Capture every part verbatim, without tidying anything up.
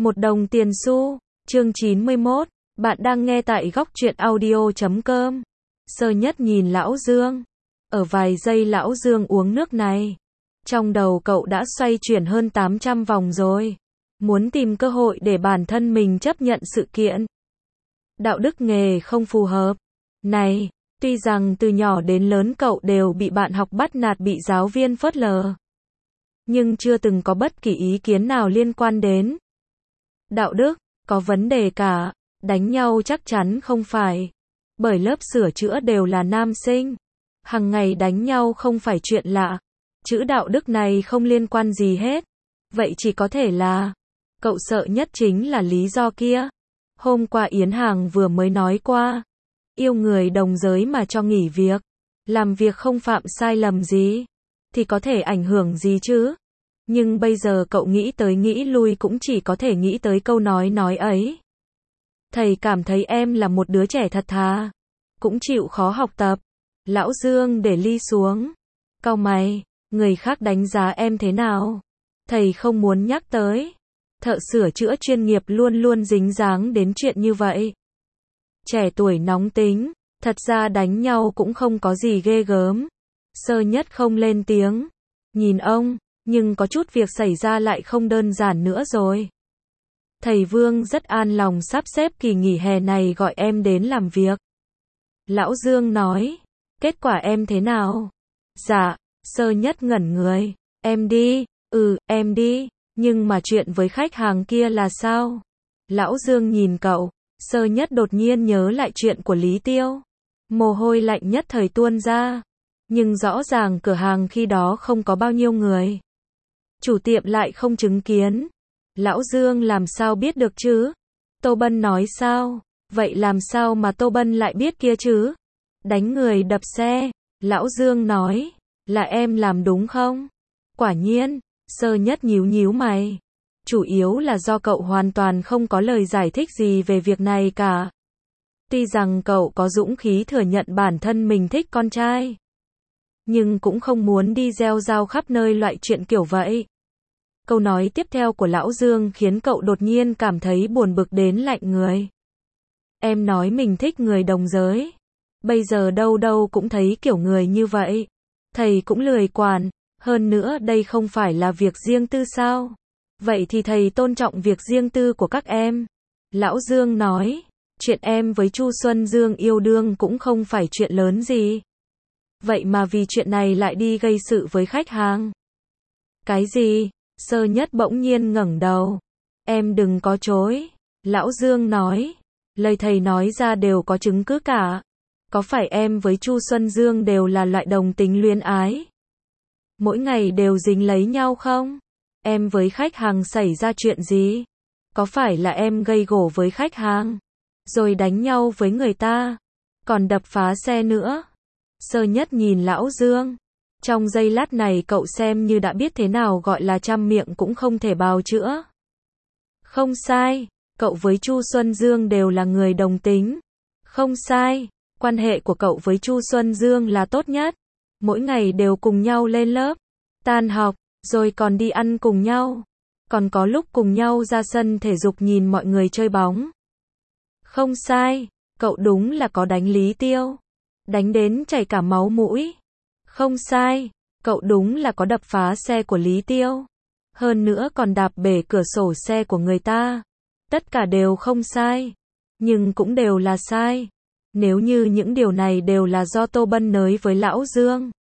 Một đồng tiền xu. Chương chín mươi mốt. Bạn đang nghe tại góc truyện audio chấm com. Sơ Nhất nhìn Lão Dương. Ở vài giây Lão Dương uống nước này. Trong đầu cậu đã xoay chuyển hơn tám trăm vòng rồi. Muốn tìm cơ hội để bản thân mình chấp nhận sự kiện. Đạo đức nghề không phù hợp. Này, tuy rằng từ nhỏ đến lớn cậu đều bị bạn học bắt nạt, bị giáo viên phớt lờ. Nhưng chưa từng có bất kỳ ý kiến nào liên quan đến đạo đức, có vấn đề cả. Đánh nhau chắc chắn không phải. Bởi lớp sửa chữa đều là nam sinh. Hằng ngày đánh nhau không phải chuyện lạ. Chữ đạo đức này không liên quan gì hết. Vậy chỉ có thể là cậu sợ nhất chính là lý do kia. Hôm qua Yến Hàng vừa mới nói qua. Yêu người đồng giới mà cho nghỉ việc. Làm việc không phạm sai lầm gì. Thì có thể ảnh hưởng gì chứ? Nhưng bây giờ cậu nghĩ tới nghĩ lui cũng chỉ có thể nghĩ tới câu nói nói ấy. Thầy cảm thấy em là một đứa trẻ thật thà. Cũng chịu khó học tập. Lão Dương để ly xuống. Cau mày, người khác đánh giá em thế nào? Thầy không muốn nhắc tới. Thợ sửa chữa chuyên nghiệp luôn luôn dính dáng đến chuyện như vậy. Trẻ tuổi nóng tính, thật ra đánh nhau cũng không có gì ghê gớm. Sơ Nhất không lên tiếng. Nhìn ông, nhưng có chút việc xảy ra lại không đơn giản nữa rồi. Thầy Vương rất an lòng sắp xếp kỳ nghỉ hè này gọi em đến làm việc. Lão Dương nói, kết quả em thế nào? Dạ, Sơ Nhất ngẩn người. Em đi, ừ, em đi, nhưng mà chuyện với khách hàng kia là sao? Lão Dương nhìn cậu, Sơ Nhất đột nhiên nhớ lại chuyện của Lý Tiêu. Mồ hôi lạnh nhất thời tuôn ra. Nhưng rõ ràng cửa hàng khi đó không có bao nhiêu người. Chủ tiệm lại không chứng kiến. Lão Dương làm sao biết được chứ? Tô Bân nói sao? Vậy làm sao mà Tô Bân lại biết kia chứ? Đánh người đập xe. Lão Dương nói, là em làm đúng không? Quả nhiên, Sơ Nhất nhíu nhíu mày. Chủ yếu là do cậu hoàn toàn không có lời giải thích gì về việc này cả. Tuy rằng cậu có dũng khí thừa nhận bản thân mình thích con trai. Nhưng cũng không muốn đi gieo rao khắp nơi loại chuyện kiểu vậy. Câu nói tiếp theo của Lão Dương khiến cậu đột nhiên cảm thấy buồn bực đến lạnh người. Em nói mình thích người đồng giới. Bây giờ đâu đâu cũng thấy kiểu người như vậy. Thầy cũng lười quản. Hơn nữa đây không phải là việc riêng tư sao? Vậy thì thầy tôn trọng việc riêng tư của các em. Lão Dương nói, chuyện em với Chu Xuân Dương yêu đương cũng không phải chuyện lớn gì. Vậy mà vì chuyện này lại đi gây sự với khách hàng. Cái gì? Sơ Nhất bỗng nhiên ngẩng đầu. Em đừng có chối. Lão Dương nói, lời thầy nói ra đều có chứng cứ cả. Có phải em với Chu Xuân Dương đều là loại đồng tính luyến ái? Mỗi ngày đều dính lấy nhau không? Em với khách hàng xảy ra chuyện gì? Có phải là em gây gổ với khách hàng? Rồi đánh nhau với người ta? Còn đập phá xe nữa? Sơ Nhất nhìn Lão Dương. Trong giây lát này cậu xem như đã biết thế nào gọi là trăm miệng cũng không thể bào chữa. Không sai, cậu với Chu Xuân Dương đều là người đồng tính. Không sai, quan hệ của cậu với Chu Xuân Dương là tốt nhất. Mỗi ngày đều cùng nhau lên lớp, tan học, rồi còn đi ăn cùng nhau. Còn có lúc cùng nhau ra sân thể dục nhìn mọi người chơi bóng. Không sai, cậu đúng là có đánh Lý Tiêu. Đánh đến chảy cả máu mũi. Không sai, cậu đúng là có đập phá xe của Lý Tiêu. Hơn nữa còn đạp bể cửa sổ xe của người ta. Tất cả đều không sai. Nhưng cũng đều là sai. Nếu như những điều này đều là do Tô Bân nới với Lão Dương.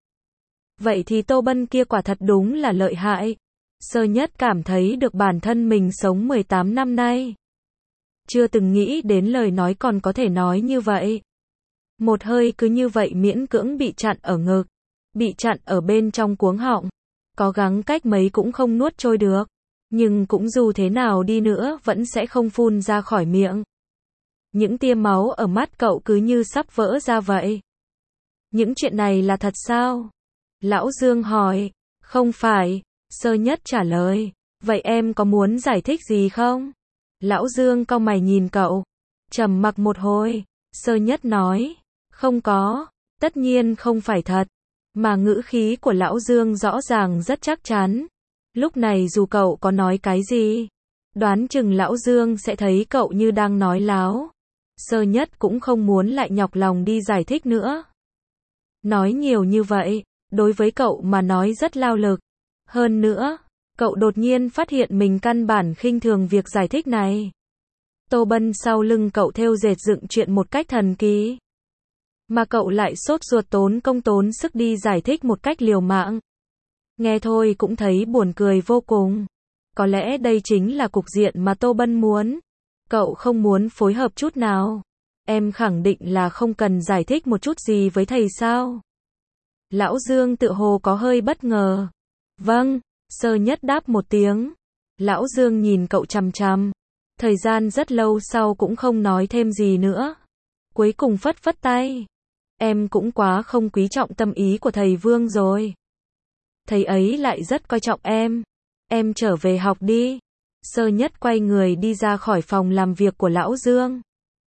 Vậy thì Tô Bân kia quả thật đúng là lợi hại. Sơ Nhất cảm thấy được bản thân mình sống mười tám năm nay. Chưa từng nghĩ đến lời nói còn có thể nói như vậy. Một hơi cứ như vậy miễn cưỡng bị chặn ở ngực. Bị chặn ở bên trong cuống họng. Có gắng cách mấy cũng không nuốt trôi được. Nhưng cũng dù thế nào đi nữa vẫn sẽ không phun ra khỏi miệng. Những tia máu ở mắt cậu cứ như sắp vỡ ra vậy. Những chuyện này là thật sao? Lão Dương hỏi. Không phải. Sơ Nhất trả lời. Vậy em có muốn giải thích gì không? Lão Dương cau mày nhìn cậu. Trầm mặc một hồi. Sơ Nhất nói. Không có. Tất nhiên không phải thật. Mà ngữ khí của Lão Dương rõ ràng rất chắc chắn. Lúc này dù cậu có nói cái gì, Đoán chừng lão Dương sẽ thấy cậu như đang nói láo. Sơ Nhất cũng không muốn lại nhọc lòng đi giải thích nữa. Nói nhiều như vậy, đối với cậu mà nói rất lao lực. Hơn nữa, cậu đột nhiên phát hiện mình căn bản khinh thường việc giải thích này. Tô Bân sau lưng cậu thêu dệt dựng chuyện một cách thần kỳ. Mà cậu lại sốt ruột tốn công tốn sức đi giải thích một cách liều mạng. Nghe thôi cũng thấy buồn cười vô cùng. Có lẽ đây chính là cục diện mà Tô Bân muốn. Cậu không muốn phối hợp chút nào. Em khẳng định là không cần giải thích một chút gì với thầy sao? Lão Dương tự hồ có hơi bất ngờ. Vâng, Sơ Nhất đáp một tiếng. Lão Dương nhìn cậu chằm chằm. Thời gian rất lâu sau cũng không nói thêm gì nữa. Cuối cùng phất phất tay. Em cũng quá không quý trọng tâm ý của thầy Vương rồi. Thầy ấy lại rất coi trọng em. Em trở về học đi. Sơ Nhất quay người đi ra khỏi phòng làm việc của Lão Dương.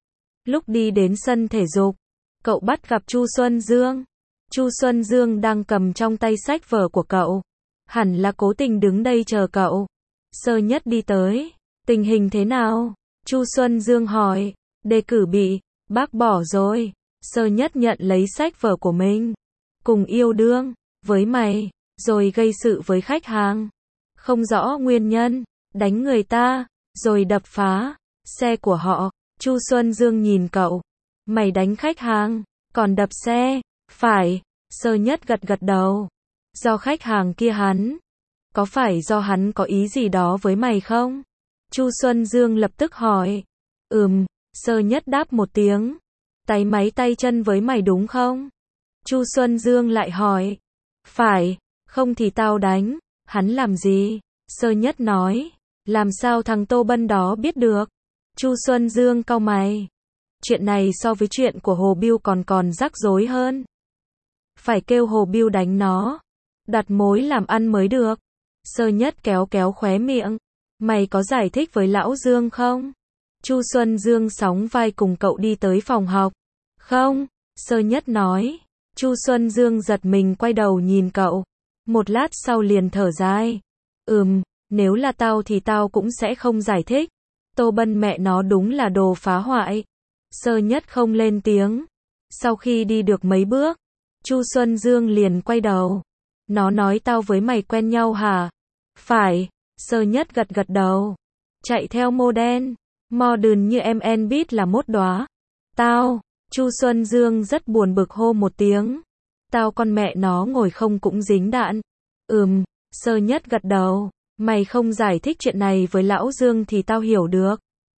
Lúc đi đến sân thể dục, cậu bắt gặp Chu Xuân Dương. Chu Xuân Dương đang cầm trong tay sách vở của cậu. Hẳn là cố tình đứng đây chờ cậu. Sơ Nhất đi tới. Tình hình thế nào? Chu Xuân Dương hỏi. Đề cử bị bác bỏ rồi. Sơ Nhất nhận lấy sách vở của mình. Cùng yêu đương với mày, rồi gây sự với khách hàng. Không rõ nguyên nhân, đánh người ta, rồi đập phá xe của họ. Chu Xuân Dương nhìn cậu. Mày đánh khách hàng, còn đập xe, phải. Sơ Nhất gật gật đầu. Do khách hàng kia hắn. Có phải do hắn có ý gì đó với mày không? Chu Xuân Dương lập tức hỏi. Ừm, Sơ Nhất đáp một tiếng. Tay máy tay chân với mày đúng không? Chu Xuân Dương lại hỏi. Phải, không thì tao đánh. Hắn làm gì? Sơ Nhất nói. Làm sao thằng Tô Bân đó biết được? Chu Xuân Dương cau mày. Chuyện này so với chuyện của Hồ Biêu còn còn rắc rối hơn. Phải kêu Hồ Biêu đánh nó. Đặt mối làm ăn mới được. Sơ Nhất kéo kéo khóe miệng. Mày có giải thích với Lão Dương không? Chu Xuân Dương sóng vai cùng cậu đi tới phòng học. Không, Sơ Nhất nói. Chu Xuân Dương giật mình quay đầu nhìn cậu. Một lát sau liền thở dài. Ừm, nếu là tao thì tao cũng sẽ không giải thích. Tô Bân mẹ nó đúng là đồ phá hoại. Sơ Nhất không lên tiếng. Sau khi đi được mấy bước, Chu Xuân Dương liền quay đầu. Nó nói tao với mày quen nhau hả? Phải. Sơ Nhất gật gật đầu. Chạy theo mô đen. Modern như em en beat là mốt đóa. Tao. Chu Xuân Dương rất buồn bực hô một tiếng. Tao con mẹ nó ngồi không cũng dính đạn. Ừm. Sơ Nhất gật đầu. Mày không giải thích chuyện này với Lão Dương thì tao hiểu được.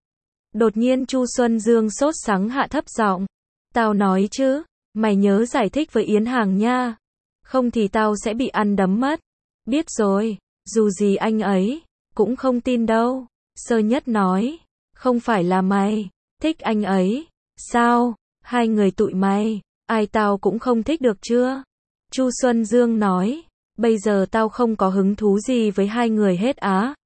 Đột nhiên Chu Xuân Dương sốt sắng hạ thấp giọng. Tao nói chứ, mày nhớ giải thích với Yến Hàng nha. Không thì tao sẽ bị ăn đấm mất. Biết rồi, dù gì anh ấy cũng không tin đâu. Sơ Nhất nói. Không phải là mày thích anh ấy. Sao? Hai người tụi mày, ai tao cũng không thích được chưa? Chu Xuân Dương nói. Bây giờ tao không có hứng thú gì với hai người hết á.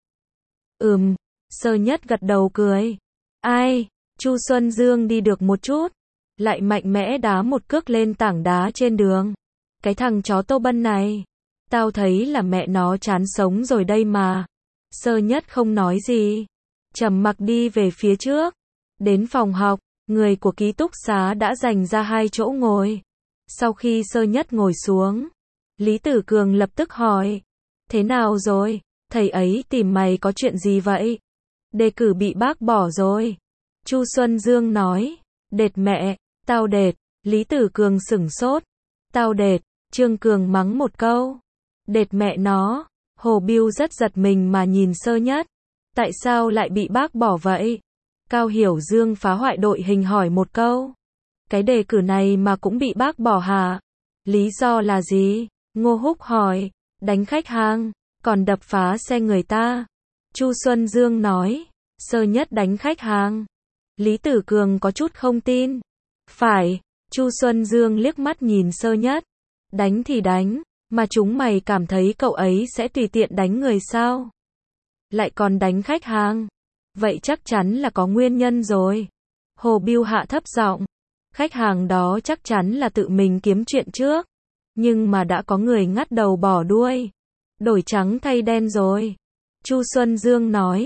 Ừm. Sơ Nhất gật đầu cười. Ai? Chu Xuân Dương đi được một chút, lại mạnh mẽ đá một cước lên tảng đá trên đường. Cái thằng chó Tô Bân này, tao thấy là mẹ nó chán sống rồi đây mà. Sơ Nhất không nói gì, trầm mặc đi về phía trước. Đến phòng học, người của ký túc xá đã dành ra hai chỗ ngồi. Sau khi Sơ Nhất ngồi xuống, Lý Tử Cường lập tức hỏi. Thế nào rồi? Thầy ấy tìm mày có chuyện gì vậy? Đề cử bị bác bỏ rồi. Chu Xuân Dương nói. Đệt mẹ, tao đệt. Lý Tử Cường sửng sốt. Tao đệt. Trương Cường mắng một câu. Đệt mẹ nó. Hồ Biêu rất giật mình mà nhìn Sơ Nhất. Tại sao lại bị bác bỏ vậy? Cao Hiểu Dương phá hoại đội hình hỏi một câu. Cái đề cử này mà cũng bị bác bỏ hả? Lý do là gì? Ngô Húc hỏi. Đánh khách hàng, còn đập phá xe người ta. Chu Xuân Dương nói. Sơ Nhất đánh khách hàng. Lý Tử Cường có chút không tin. Phải. Chu Xuân Dương liếc mắt nhìn Sơ Nhất. Đánh thì đánh, mà chúng mày cảm thấy cậu ấy sẽ tùy tiện đánh người sao? Lại còn đánh khách hàng. Vậy chắc chắn là có nguyên nhân rồi. Hồ Biêu hạ thấp giọng. Khách hàng đó chắc chắn là tự mình kiếm chuyện trước. Nhưng mà đã có người ngắt đầu bỏ đuôi. Đổi trắng thay đen rồi. Chu Xuân Dương nói.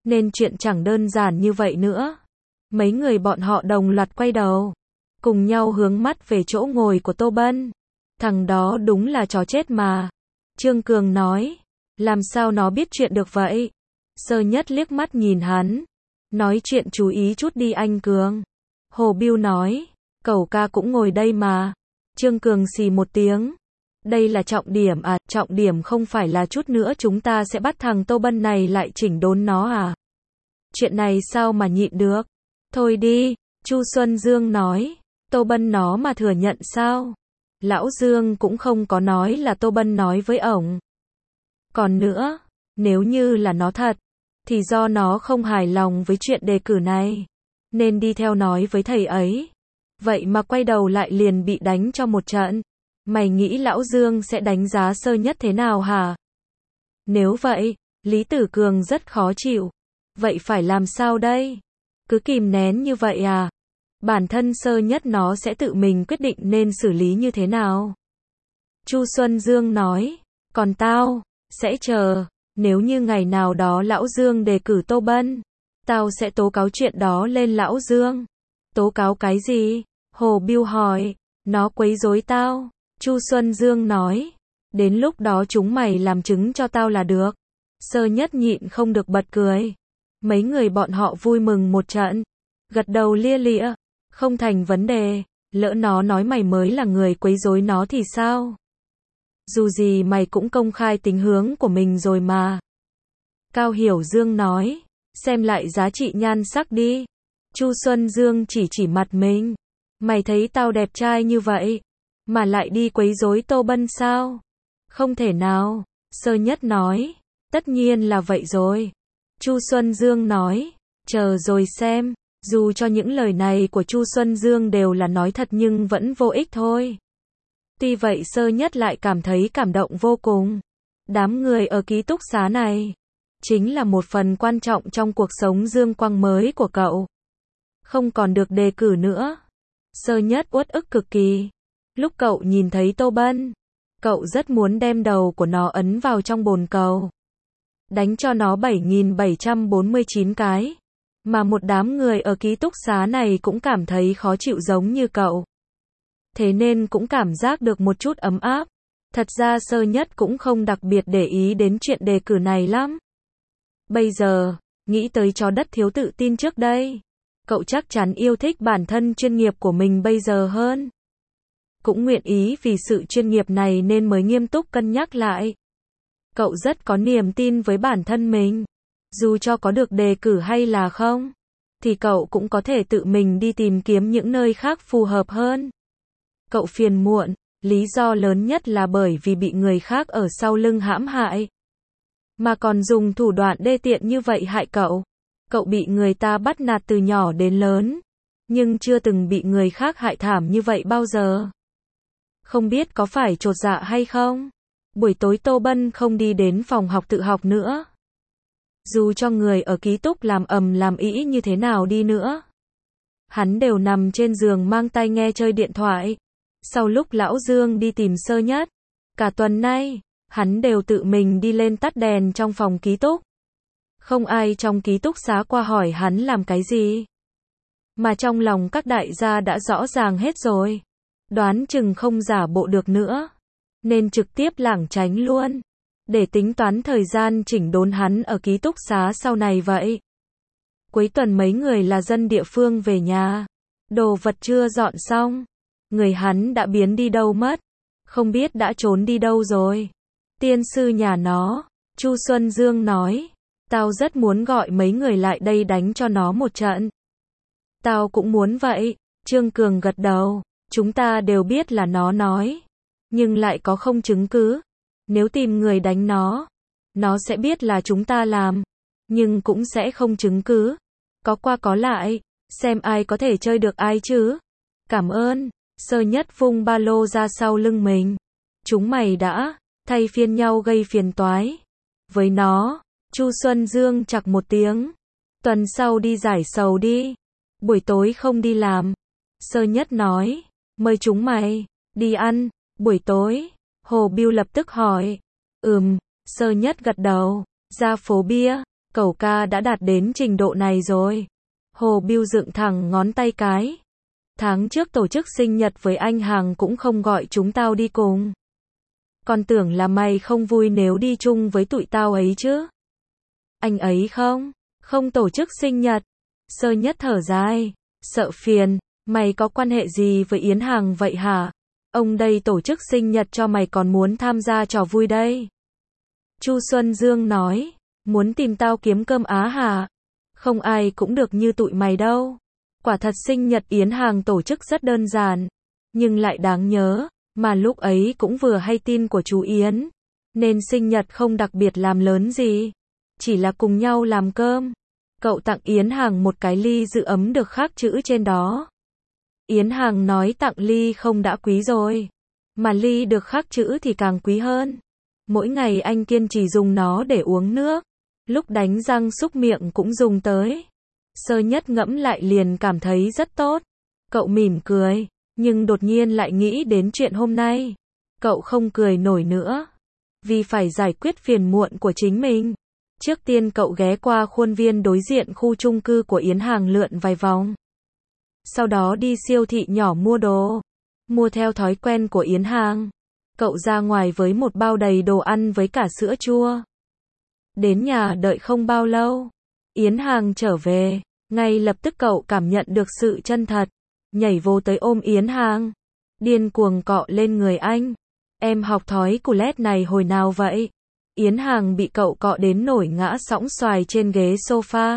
Nên chuyện chẳng đơn giản như vậy nữa. Mấy người bọn họ đồng loạt quay đầu, cùng nhau hướng mắt về chỗ ngồi của Tô Bân. Thằng đó đúng là chó chết mà. Trương Cường nói, làm sao nó biết chuyện được vậy? Sơ Nhất liếc mắt nhìn hắn, nói chuyện chú ý chút đi anh Cường. Hồ Bưu nói, cẩu ca cũng ngồi đây mà. Trương Cường xì một tiếng. Đây là trọng điểm à? Trọng điểm không phải là chút nữa chúng ta sẽ bắt thằng Tô Bân này lại chỉnh đốn nó à? Chuyện này sao mà nhịn được? Thôi đi, Chu Xuân Dương nói. Tô Bân nó mà thừa nhận sao? Lão Dương cũng không có nói là Tô Bân nói với ổng. Còn nữa, nếu như là nó thật, thì do nó không hài lòng với chuyện đề cử này, nên đi theo nói với thầy ấy. Vậy mà quay đầu lại liền bị đánh cho một trận. Mày nghĩ Lão Dương sẽ đánh giá Sơ Nhất thế nào hả? Nếu vậy, Lý Tử Cường rất khó chịu. Vậy phải làm sao đây? Cứ kìm nén như vậy à? Bản thân Sơ Nhất nó sẽ tự mình quyết định nên xử lý như thế nào. Chu Xuân Dương nói, còn tao, sẽ chờ, nếu như ngày nào đó Lão Dương đề cử Tô Bân, tao sẽ tố cáo chuyện đó lên Lão Dương. Tố cáo cái gì? Hồ Bưu hỏi, nó quấy rối tao. Chu Xuân Dương nói, đến lúc đó chúng mày làm chứng cho tao là được. Sơ Nhất nhịn không được bật cười. Mấy người bọn họ vui mừng một trận, gật đầu lia lịa, không thành vấn đề, lỡ nó nói mày mới là người quấy rối nó thì sao? Dù gì mày cũng công khai tính hướng của mình rồi mà. Cao Hiểu Dương nói, xem lại giá trị nhan sắc đi. Chu Xuân Dương chỉ chỉ mặt mình. Mày thấy tao đẹp trai như vậy, mà lại đi quấy rối Tô Bân sao? Không thể nào, Sơ Nhất nói, tất nhiên là vậy rồi. Chu Xuân Dương nói, chờ rồi xem, dù cho những lời này của Chu Xuân Dương đều là nói thật nhưng vẫn vô ích thôi. Tuy vậy Sơ Nhất lại cảm thấy cảm động vô cùng. Đám người ở ký túc xá này, chính là một phần quan trọng trong cuộc sống dương quang mới của cậu. Không còn được đề cử nữa. Sơ Nhất uất ức cực kỳ. Lúc cậu nhìn thấy Tô Bân, cậu rất muốn đem đầu của nó ấn vào trong bồn cầu, đánh cho nó bảy nghìn bảy trăm bốn mươi chín cái. Mà một đám người ở ký túc xá này cũng cảm thấy khó chịu giống như cậu. Thế nên cũng cảm giác được một chút ấm áp. Thật ra Sơ Nhất cũng không đặc biệt để ý đến chuyện đề cử này lắm. Bây giờ, nghĩ tới chó đất thiếu tự tin trước đây, cậu chắc chắn yêu thích bản thân chuyên nghiệp của mình bây giờ hơn. Cũng nguyện ý vì sự chuyên nghiệp này nên mới nghiêm túc cân nhắc lại. Cậu rất có niềm tin với bản thân mình. Dù cho có được đề cử hay là không, thì cậu cũng có thể tự mình đi tìm kiếm những nơi khác phù hợp hơn. Cậu phiền muộn, lý do lớn nhất là bởi vì bị người khác ở sau lưng hãm hại. Mà còn dùng thủ đoạn đê tiện như vậy hại cậu. Cậu bị người ta bắt nạt từ nhỏ đến lớn, nhưng chưa từng bị người khác hại thảm như vậy bao giờ. Không biết có phải chột dạ hay không? Buổi tối Tô Bân không đi đến phòng học tự học nữa. Dù cho người ở ký túc làm ầm làm ĩ như thế nào đi nữa, hắn đều nằm trên giường mang tai nghe chơi điện thoại. Sau lúc Lão Dương đi tìm Sơ Nhất, cả tuần nay, hắn đều tự mình đi lên tắt đèn trong phòng ký túc. Không ai trong ký túc xá qua hỏi hắn làm cái gì. Mà trong lòng các đại gia đã rõ ràng hết rồi. Đoán chừng không giả bộ được nữa, nên trực tiếp lảng tránh luôn, để tính toán thời gian chỉnh đốn hắn ở ký túc xá sau này vậy. Cuối tuần mấy người là dân địa phương về nhà, đồ vật chưa dọn xong, người hắn đã biến đi đâu mất, không biết đã trốn đi đâu rồi. Tiên sư nhà nó, Chu Xuân Dương nói, tao rất muốn gọi mấy người lại đây đánh cho nó một trận. Tao cũng muốn vậy, Trương Cường gật đầu, chúng ta đều biết là nó nói, nhưng lại có không chứng cứ. Nếu tìm người đánh nó, nó sẽ biết là chúng ta làm, nhưng cũng sẽ không chứng cứ. Có qua có lại, xem ai có thể chơi được ai chứ. Cảm ơn. Sơ Nhất vung ba lô ra sau lưng mình. Chúng mày đã thay phiên nhau gây phiền toái với nó. Chu Xuân Dương chặt một tiếng. Tuần sau đi giải sầu đi. Buổi tối không đi làm. Sơ Nhất nói, mời chúng mày đi ăn buổi tối. Hồ Bưu lập tức hỏi. Ừm. Sơ Nhất gật đầu. Ra phố bia. Cậu ca đã đạt đến trình độ này rồi. Hồ Bưu dựng thẳng ngón tay cái. Tháng trước tổ chức sinh nhật với anh Hàng cũng không gọi chúng tao đi cùng. Con tưởng là mày không vui nếu đi chung với tụi tao ấy chứ. Anh ấy không, không tổ chức sinh nhật. Sơ Nhất thở dài, sợ phiền, mày có quan hệ gì với Yến Hàng vậy hả? Ông đây tổ chức sinh nhật cho mày còn muốn tham gia trò vui đây. Chu Xuân Dương nói, muốn tìm tao kiếm cơm á hả? Không ai cũng được như tụi mày đâu. Quả thật sinh nhật Yến Hàng tổ chức rất đơn giản, nhưng lại đáng nhớ, mà lúc ấy cũng vừa hay tin của chú Yến, nên sinh nhật không đặc biệt làm lớn gì, chỉ là cùng nhau làm cơm. Cậu tặng Yến Hàng một cái ly giữ ấm được khắc chữ trên đó. Yến Hàng nói tặng ly không đã quý rồi, mà ly được khắc chữ thì càng quý hơn. Mỗi ngày anh kiên trì dùng nó để uống nước, lúc đánh răng súc miệng cũng dùng tới. Sơ Nhất ngẫm lại liền cảm thấy rất tốt. Cậu mỉm cười, nhưng đột nhiên lại nghĩ đến chuyện hôm nay. Cậu không cười nổi nữa, vì phải giải quyết phiền muộn của chính mình. Trước tiên cậu ghé qua khuôn viên đối diện khu chung cư của Yến Hàng lượn vài vòng. Sau đó đi siêu thị nhỏ mua đồ. Mua theo thói quen của Yến Hàng. Cậu ra ngoài với một bao đầy đồ ăn với cả sữa chua. Đến nhà đợi không bao lâu, Yến Hàng trở về. Ngay lập tức cậu cảm nhận được sự chân thật. Nhảy vô tới ôm Yến Hàng, điên cuồng cọ lên người anh. Em học thói cù lét này hồi nào vậy? Yến Hàng bị cậu cọ đến nổi ngã sõng xoài trên ghế sofa.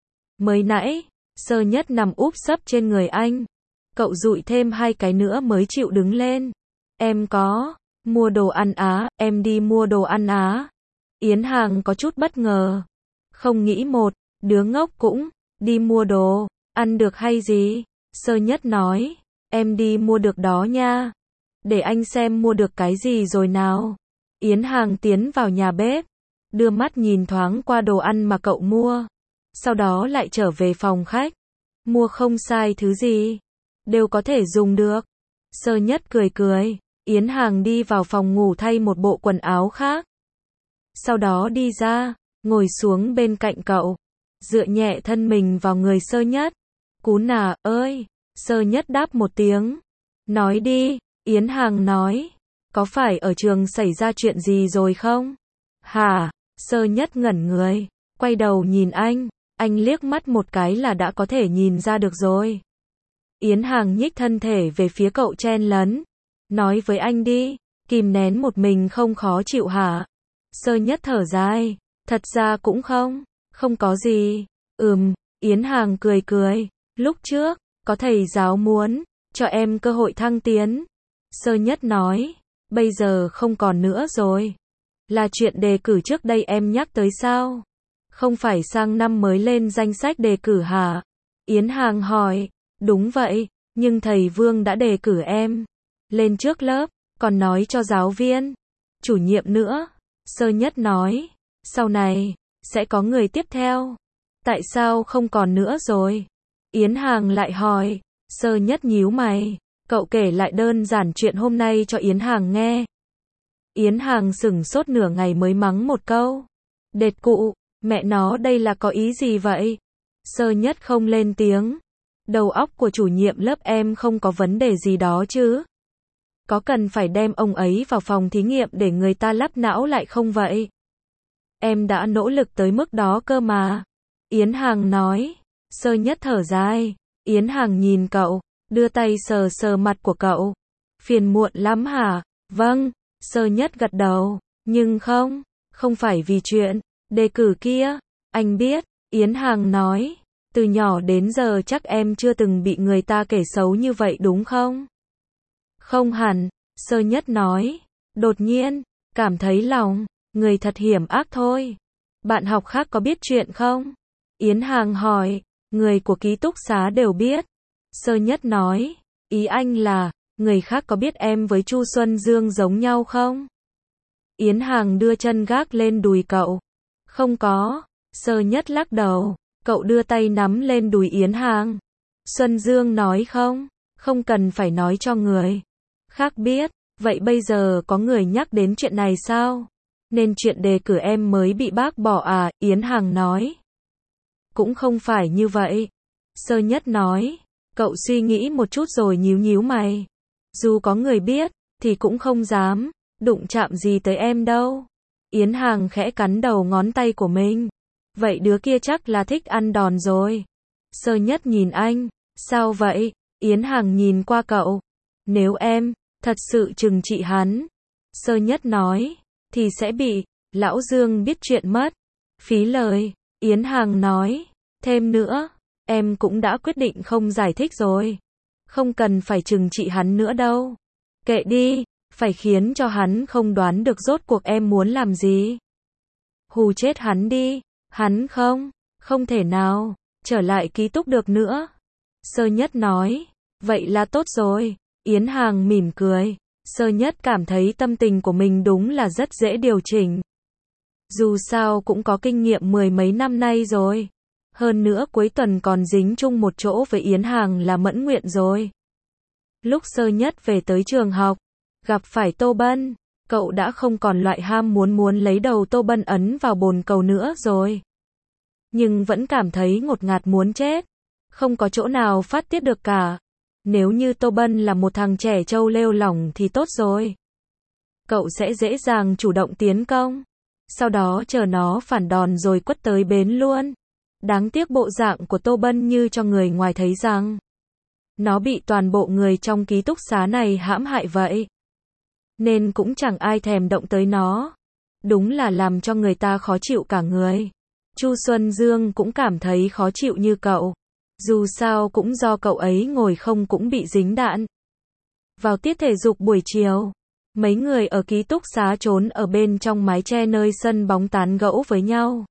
Mới nãy, Sơ Nhất nằm úp sấp trên người anh. Cậu dụi thêm hai cái nữa mới chịu đứng lên. Em có mua đồ ăn á, em đi mua đồ ăn á. Yến Hàng có chút bất ngờ. Không nghĩ một đứa ngốc cũng đi mua đồ ăn được hay gì? Sơ Nhất nói, em đi mua được đó nha. Để anh xem mua được cái gì rồi nào. Yến Hàng tiến vào nhà bếp, đưa mắt nhìn thoáng qua đồ ăn mà cậu mua. Sau đó lại trở về phòng khách. Mua không sai thứ gì, đều có thể dùng được. Sơ Nhất cười cười. Yến Hàng đi vào phòng ngủ thay một bộ quần áo khác. Sau đó đi ra, ngồi xuống bên cạnh cậu, dựa nhẹ thân mình vào người Sơ Nhất. Cún à, ơi. Sơ Nhất đáp một tiếng. Nói đi, Yến Hàng nói. Có phải ở trường xảy ra chuyện gì rồi không? Hả? Sơ Nhất ngẩn người, quay đầu nhìn anh. Anh liếc mắt một cái là đã có thể nhìn ra được rồi. Yến Hàng nhích thân thể về phía cậu chen lấn. Nói với anh đi, kìm nén một mình không khó chịu hả? Sơ Nhất thở dài. Thật ra cũng không, không có gì. Ừm, Yến Hàng cười cười. Lúc trước, có thầy giáo muốn cho em cơ hội thăng tiến. Sơ Nhất nói, bây giờ không còn nữa rồi. Là chuyện đề cử trước đây em nhắc tới sao? Không phải sang năm mới lên danh sách đề cử hả? Yến Hàng hỏi, đúng vậy, nhưng thầy Vương đã đề cử em lên trước lớp, còn nói cho giáo viên, chủ nhiệm nữa. Sơ Nhất nói, sau này, sẽ có người tiếp theo. Tại sao không còn nữa rồi? Yến Hàng lại hỏi. Sơ Nhất nhíu mày. Cậu kể lại đơn giản chuyện hôm nay cho Yến Hàng nghe. Yến Hàng sửng sốt nửa ngày mới mắng một câu. Đệt cụ, mẹ nó đây là có ý gì vậy? Sơ Nhất không lên tiếng. Đầu óc của chủ nhiệm lớp em không có vấn đề gì đó chứ? Có cần phải đem ông ấy vào phòng thí nghiệm để người ta lắp não lại không vậy? Em đã nỗ lực tới mức đó cơ mà. Yến Hàng nói. Sơ Nhất thở dài. Yến Hàng nhìn cậu, đưa tay sờ sờ mặt của cậu. Phiền muộn lắm hả? Vâng. Sơ Nhất gật đầu. Nhưng không, không phải vì chuyện đề cử kia. Anh biết, Yến Hàng nói. Từ nhỏ đến giờ chắc em chưa từng bị người ta kể xấu như vậy đúng không? Không hẳn, Sơ Nhất nói. Đột nhiên, cảm thấy lòng người thật hiểm ác thôi. Bạn học khác có biết chuyện không? Yến Hàng hỏi. Người của ký túc xá đều biết. Sơ Nhất nói. Ý anh là, người khác có biết em với Chu Xuân Dương giống nhau không? Yến Hàng đưa chân gác lên đùi cậu. Không có. Sơ Nhất lắc đầu. Cậu đưa tay nắm lên đùi Yến Hàng. Xuân Dương nói không? Không cần phải nói cho người khác biết. Vậy bây giờ có người nhắc đến chuyện này sao? Nên chuyện đề cử em mới bị bác bỏ à, Yến Hằng nói. Cũng không phải như vậy. Sơ Nhất nói. Cậu suy nghĩ một chút rồi nhíu nhíu mày. Dù có người biết, thì cũng không dám đụng chạm gì tới em đâu. Yến Hằng khẽ cắn đầu ngón tay của mình. Vậy đứa kia chắc là thích ăn đòn rồi. Sơ Nhất nhìn anh. Sao vậy? Yến Hằng nhìn qua cậu. Nếu em thật sự trừng trị hắn, Sơ Nhất nói, thì sẽ bị Lão Dương biết chuyện mất. Phí lời. Yến Hằng nói. Thêm nữa, em cũng đã quyết định không giải thích rồi. Không cần phải trừng trị hắn nữa đâu. Kệ đi, phải khiến cho hắn không đoán được rốt cuộc em muốn làm gì. Hù chết hắn đi. Hắn không, không thể nào trở lại ký túc được nữa. Sơ Nhất nói. Vậy là tốt rồi. Yến Hằng mỉm cười. Sơ Nhất cảm thấy tâm tình của mình đúng là rất dễ điều chỉnh. Dù sao cũng có kinh nghiệm mười mấy năm nay rồi. Hơn nữa cuối tuần còn dính chung một chỗ với Yến Hằng là mẫn nguyện rồi. Lúc Sơ Nhất về tới trường học, gặp phải Tô Bân, cậu đã không còn loại ham muốn muốn lấy đầu Tô Bân ấn vào bồn cầu nữa rồi. Nhưng vẫn cảm thấy ngột ngạt muốn chết. Không có chỗ nào phát tiết được cả. Nếu như Tô Bân là một thằng trẻ trâu lêu lỏng thì tốt rồi. Cậu sẽ dễ dàng chủ động tiến công. Sau đó chờ nó phản đòn rồi quất tới bến luôn. Đáng tiếc bộ dạng của Tô Bân như cho người ngoài thấy rằng nó bị toàn bộ người trong ký túc xá này hãm hại vậy. Nên cũng chẳng ai thèm động tới nó. Đúng là làm cho người ta khó chịu cả người. Chu Xuân Dương cũng cảm thấy khó chịu như cậu. Dù sao cũng do cậu ấy ngồi không cũng bị dính đạn. Vào tiết thể dục buổi chiều, mấy người ở ký túc xá trốn ở bên trong mái che nơi sân bóng tán gẫu với nhau.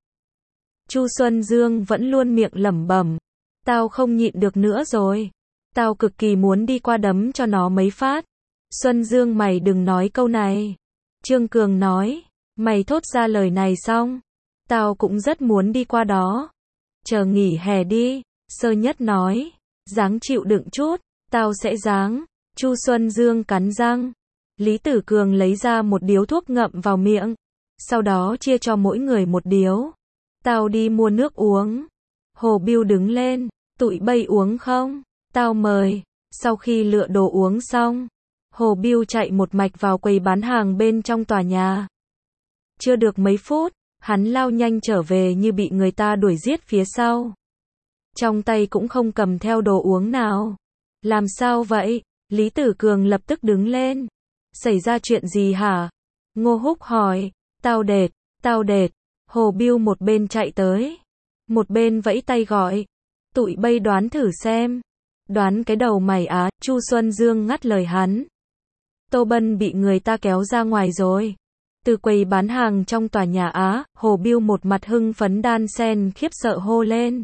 Chu Xuân Dương vẫn luôn miệng lẩm bẩm. Tao không nhịn được nữa rồi. Tao cực kỳ muốn đi qua đấm cho nó mấy phát. Xuân Dương mày đừng nói câu này. Trương Cường nói. Mày thốt ra lời này xong. Tao cũng rất muốn đi qua đó. Chờ nghỉ hè đi. Sơ Nhất nói. Ráng chịu đựng chút. Tao sẽ ráng. Chu Xuân Dương cắn răng. Lý Tử Cường lấy ra một điếu thuốc ngậm vào miệng. Sau đó chia cho mỗi người một điếu. Tao đi mua nước uống. Hồ Biêu đứng lên. Tụi bay uống không? Tao mời. Sau khi lựa đồ uống xong, Hồ Biêu chạy một mạch vào quầy bán hàng bên trong tòa nhà. Chưa được mấy phút, hắn lao nhanh trở về như bị người ta đuổi giết phía sau. Trong tay cũng không cầm theo đồ uống nào. Làm sao vậy? Lý Tử Cường lập tức đứng lên. Xảy ra chuyện gì hả? Ngô Húc hỏi. Tao đệt, tao đệt. Hồ Biêu một bên chạy tới, một bên vẫy tay gọi. Tụi bay đoán thử xem. Đoán cái đầu mày á, Chu Xuân Dương ngắt lời hắn. Tô Bân bị người ta kéo ra ngoài rồi. Từ quầy bán hàng trong tòa nhà Á, Hồ Biêu một mặt hưng phấn đan sen khiếp sợ hô lên.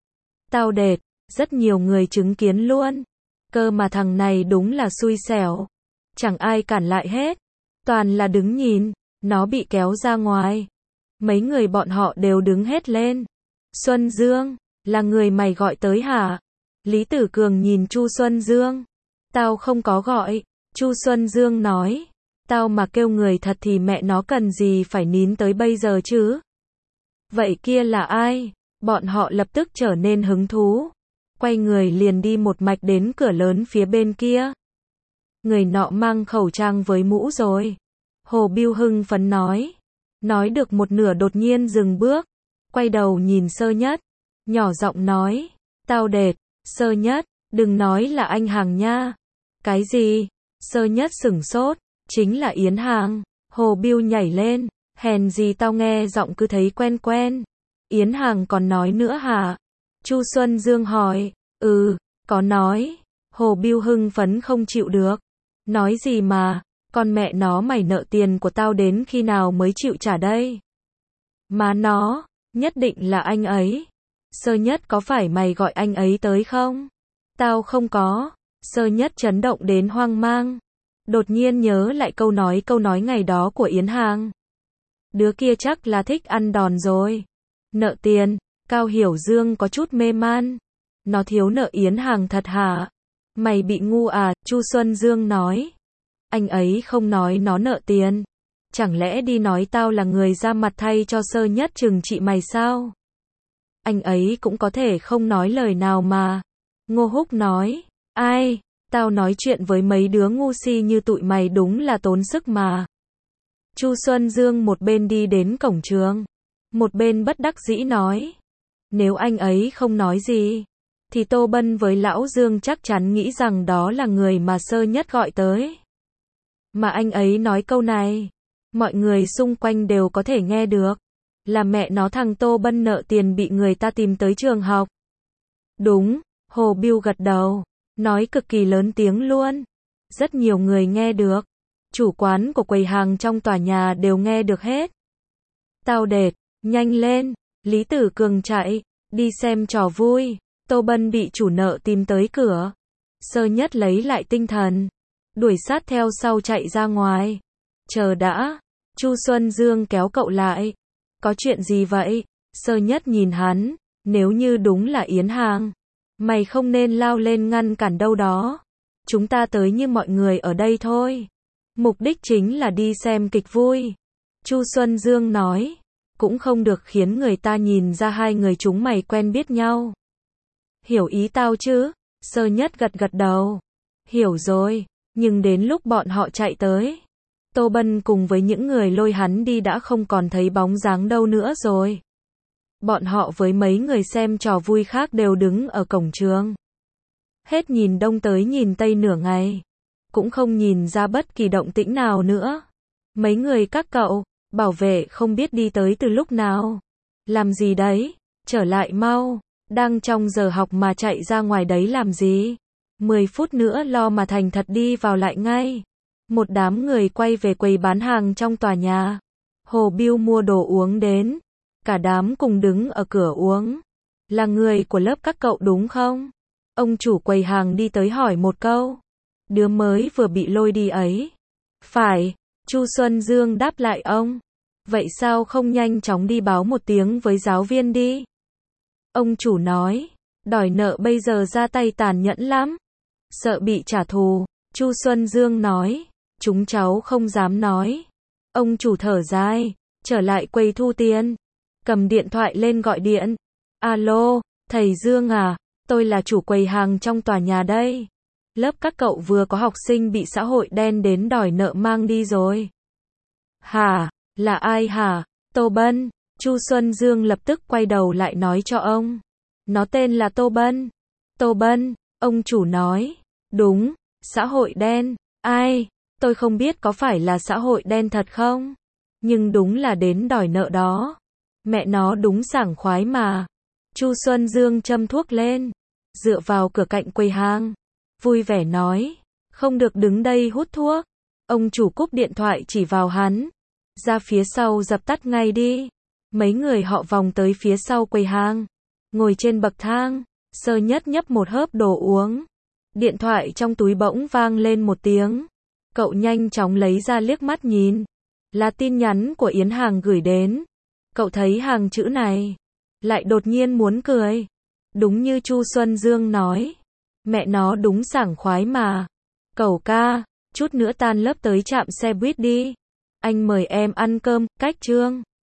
Tao đệt, rất nhiều người chứng kiến luôn. Cơ mà thằng này đúng là xui xẻo. Chẳng ai cản lại hết. Toàn là đứng nhìn, nó bị kéo ra ngoài. Mấy người bọn họ đều đứng hết lên. Xuân Dương, là người mày gọi tới hả? Lý Tử Cường nhìn Chu Xuân Dương. Tao không có gọi. Chu Xuân Dương nói. Tao mà kêu người thật thì mẹ nó cần gì phải nín tới bây giờ chứ? Vậy kia là ai? Bọn họ lập tức trở nên hứng thú. Quay người liền đi một mạch đến cửa lớn phía bên kia. Người nọ mang khẩu trang với mũ rồi. Hồ Biêu hưng phấn nói. Nói được một nửa đột nhiên dừng bước. Quay đầu nhìn Sơ Nhất. Nhỏ giọng nói. Tao đệt. Sơ Nhất, đừng nói là anh Hằng nha. Cái gì? Sơ Nhất sửng sốt. Chính là Yến Hằng. Hồ Biêu nhảy lên. Hèn gì tao nghe giọng cứ thấy quen quen. Yến Hằng còn nói nữa hả? Chu Xuân Dương hỏi. Ừ, có nói. Hồ Biêu hưng phấn không chịu được. Nói gì mà, con mẹ nó mày nợ tiền của tao đến khi nào mới chịu trả đây? Má nó, nhất định là anh ấy. Sơ Nhất có phải mày gọi anh ấy tới không? Tao không có. Sơ Nhất chấn động đến hoang mang. Đột nhiên nhớ lại câu nói câu nói ngày đó của Yến Hằng. Đứa kia chắc là thích ăn đòn rồi. Nợ tiền, Cao Hiểu Dương có chút mê man. Nó thiếu nợ Yến Hằng thật hả? Mày bị ngu à? Chu Xuân Dương nói. Anh ấy không nói nó nợ tiền. Chẳng lẽ đi nói tao là người ra mặt thay cho Sơ Nhất trừng trị mày sao? Anh ấy cũng có thể không nói lời nào mà. Ngô Húc nói, ai, tao nói chuyện với mấy đứa ngu si như tụi mày đúng là tốn sức mà. Chu Xuân Dương một bên đi đến cổng trường, một bên bất đắc dĩ nói, nếu anh ấy không nói gì, thì Tô Bân với Lão Dương chắc chắn nghĩ rằng đó là người mà Sơ Nhất gọi tới. Mà anh ấy nói câu này, mọi người xung quanh đều có thể nghe được. Là mẹ nó thằng Tô Bân nợ tiền bị người ta tìm tới trường học. Đúng, Hồ Biêu gật đầu, nói cực kỳ lớn tiếng luôn. Rất nhiều người nghe được. Chủ quán của quầy hàng trong tòa nhà đều nghe được hết. Tao đệt, nhanh lên, Lý Tử Cường chạy, đi xem trò vui. Tô Bân bị chủ nợ tìm tới cửa. Sơ Nhất lấy lại tinh thần, đuổi sát theo sau chạy ra ngoài. Chờ đã, Chu Xuân Dương kéo cậu lại. Có chuyện gì vậy? Sơ Nhất nhìn hắn, nếu như đúng là Yến Hàng, mày không nên lao lên ngăn cản đâu đó. Chúng ta tới như mọi người ở đây thôi. Mục đích chính là đi xem kịch vui. Chu Xuân Dương nói, cũng không được khiến người ta nhìn ra hai người chúng mày quen biết nhau. Hiểu ý tao chứ? Sơ Nhất gật gật đầu. Hiểu rồi, nhưng đến lúc bọn họ chạy tới, Tô Bân cùng với những người lôi hắn đi đã không còn thấy bóng dáng đâu nữa rồi. Bọn họ với mấy người xem trò vui khác đều đứng ở cổng trường. Hết nhìn đông tới nhìn tây nửa ngày, cũng không nhìn ra bất kỳ động tĩnh nào nữa. Mấy người các cậu, bảo vệ không biết đi tới từ lúc nào. Làm gì đấy? Trở lại mau. Đang trong giờ học mà chạy ra ngoài đấy làm gì? Mười phút nữa lo mà thành thật đi vào lại ngay. Một đám người quay về quầy bán hàng trong tòa nhà. Hồ Biêu mua đồ uống đến. Cả đám cùng đứng ở cửa uống. Là người của lớp các cậu đúng không? Ông chủ quầy hàng đi tới hỏi một câu. Đứa mới vừa bị lôi đi ấy. Phải, Chu Xuân Dương đáp lại ông. Vậy sao không nhanh chóng đi báo một tiếng với giáo viên đi? Ông chủ nói, đòi nợ bây giờ ra tay tàn nhẫn lắm. Sợ bị trả thù, Chu Xuân Dương nói, chúng cháu không dám nói. Ông chủ thở dài, trở lại quầy thu tiền, cầm điện thoại lên gọi điện. Alo, thầy Dương à, tôi là chủ quầy hàng trong tòa nhà đây. Lớp các cậu vừa có học sinh bị xã hội đen đến đòi nợ mang đi rồi. Hả, là ai hả? Tô Bân. Chu Xuân Dương lập tức quay đầu lại nói cho ông. Nó tên là Tô Bân. Tô Bân, ông chủ nói. Đúng, xã hội đen. Ai? Tôi không biết có phải là xã hội đen thật không? Nhưng đúng là đến đòi nợ đó. Mẹ nó đúng sảng khoái mà. Chu Xuân Dương châm thuốc lên, dựa vào cửa cạnh quầy hàng, vui vẻ nói. Không được đứng đây hút thuốc. Ông chủ cúp điện thoại chỉ vào hắn. Ra phía sau dập tắt ngay đi. Mấy người họ vòng tới phía sau quầy hàng, ngồi trên bậc thang. Sơ Nhất nhấp một hớp đồ uống. Điện thoại trong túi bỗng vang lên một tiếng. Cậu nhanh chóng lấy ra liếc mắt nhìn. Là tin nhắn của Yến Hàng gửi đến. Cậu thấy hàng chữ này, lại đột nhiên muốn cười. Đúng như Chu Xuân Dương nói. Mẹ nó đúng sảng khoái mà. Cậu ca, chút nữa tan lớp tới trạm xe buýt đi. Anh mời em ăn cơm, cách Trương.